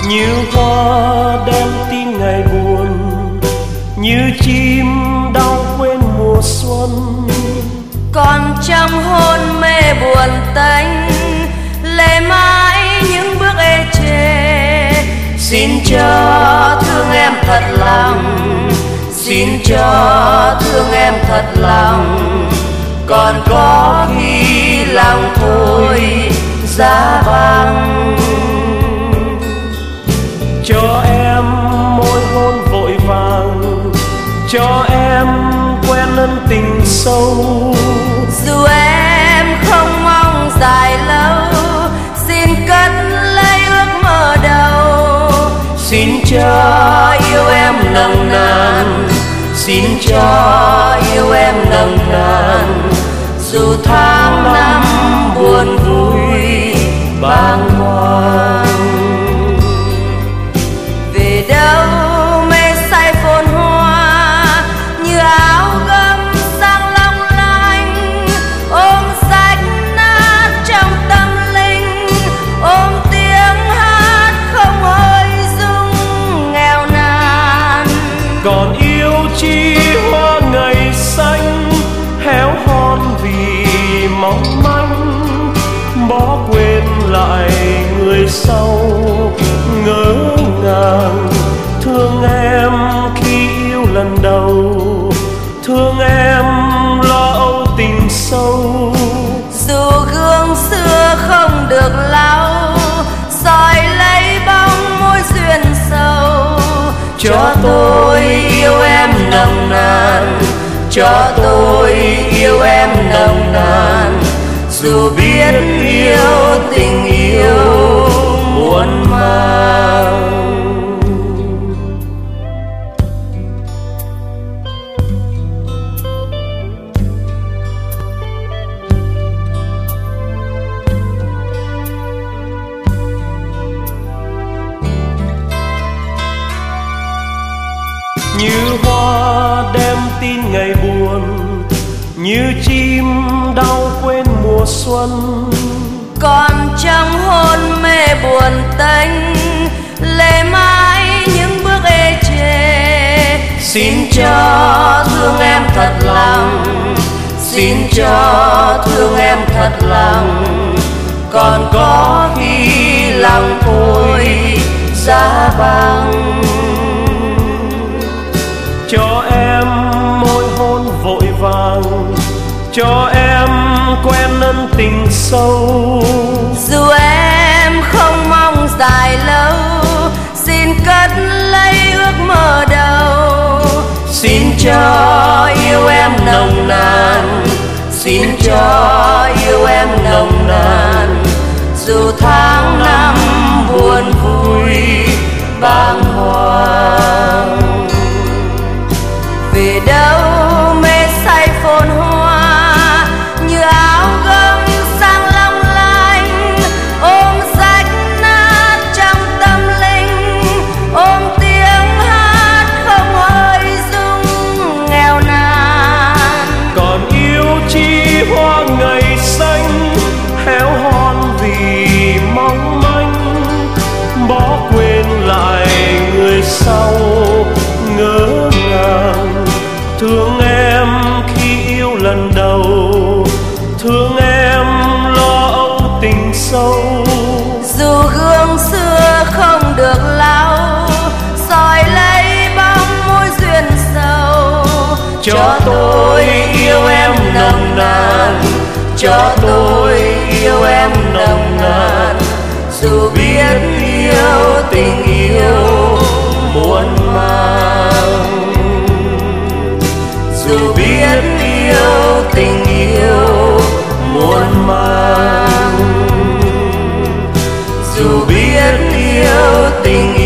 như hoa đem tin ngày buồn, như chim đau quên mùa xuân. Còn trong hôn mê buồn tênh, lệ mãi những bước ê chề. Xin cho thương em thật lòng, xin cho thương em thật lòng. Còn có khi lòng thôi giá băng. Cho em môi hôn vội vàng, cho em quen ân tình sâu. Dù em không mong dài lâu, xin cất lấy ước mơ đầu. Xin cho yêu em nồng nàn, xin cho yêu em nồng nàn. Dù tháng năm buồn vui bàng hoàng. Về đâu mê say phồn hoa, như áo gấm sang long lanh. Ôm rách nát trong tâm linh, ôm tiếng hát không hơi rung nghèo nàn. Còn yêu chi hoa ngày xanh, héo hon vì mong manh. Bỏ quên lại người sau ngỡ ngàng. Thương em khi yêu lần đầu, thương em lo âu tình sâu. Dù gương xưa không được lau, soi lấy bóng môi duyên sâu. Cho tôi yêu em nồng nàn, cho tôi yêu em nồng nàn. Dù biết yêu tình yêu muôn màng. Như hoa đem tin ngày buồn, như chim đau quên mùa xuân. Còn trong hôn mê buồn tênh, lệ mãi những bước ê chề. Xin cho thương em thật lòng, xin cho thương em thật lòng. Còn có khi lòng thôi giá băng. Cho em môi hôn vội vàng, cho em quen ân tình sâu. Dù em không mong dài lâu, xin cất lấy ước mơ đầu. Xin cho yêu em nồng nàn, xin cho yêu em nồng nàn. Dù tháng năm buồn vui bàng hoàng. Về đâu mê say phồn hoa, như áo gấm sang long lanh. Ôm rách nát trong tâm linh, ôm tiếng hát không hơi rung nghèo nàn. Còn yêu chi hoa ngày xanh, héo hon vì mong manh. Bỏ quên lại người sau ngỡ ngàng. Thương em khi yêu lần đầu, thương em lo âu tình sâu. Dù gương xưa không được lau, soi lấy bóng môi duyên sâu. Cho tôi yêu em nồng nàn, cho tôi yêu em nồng nàn. Dù biết yêu tình yêu muôn màng, dù biết yêu tình yêu muôn màng, dù biết yêu tình yêu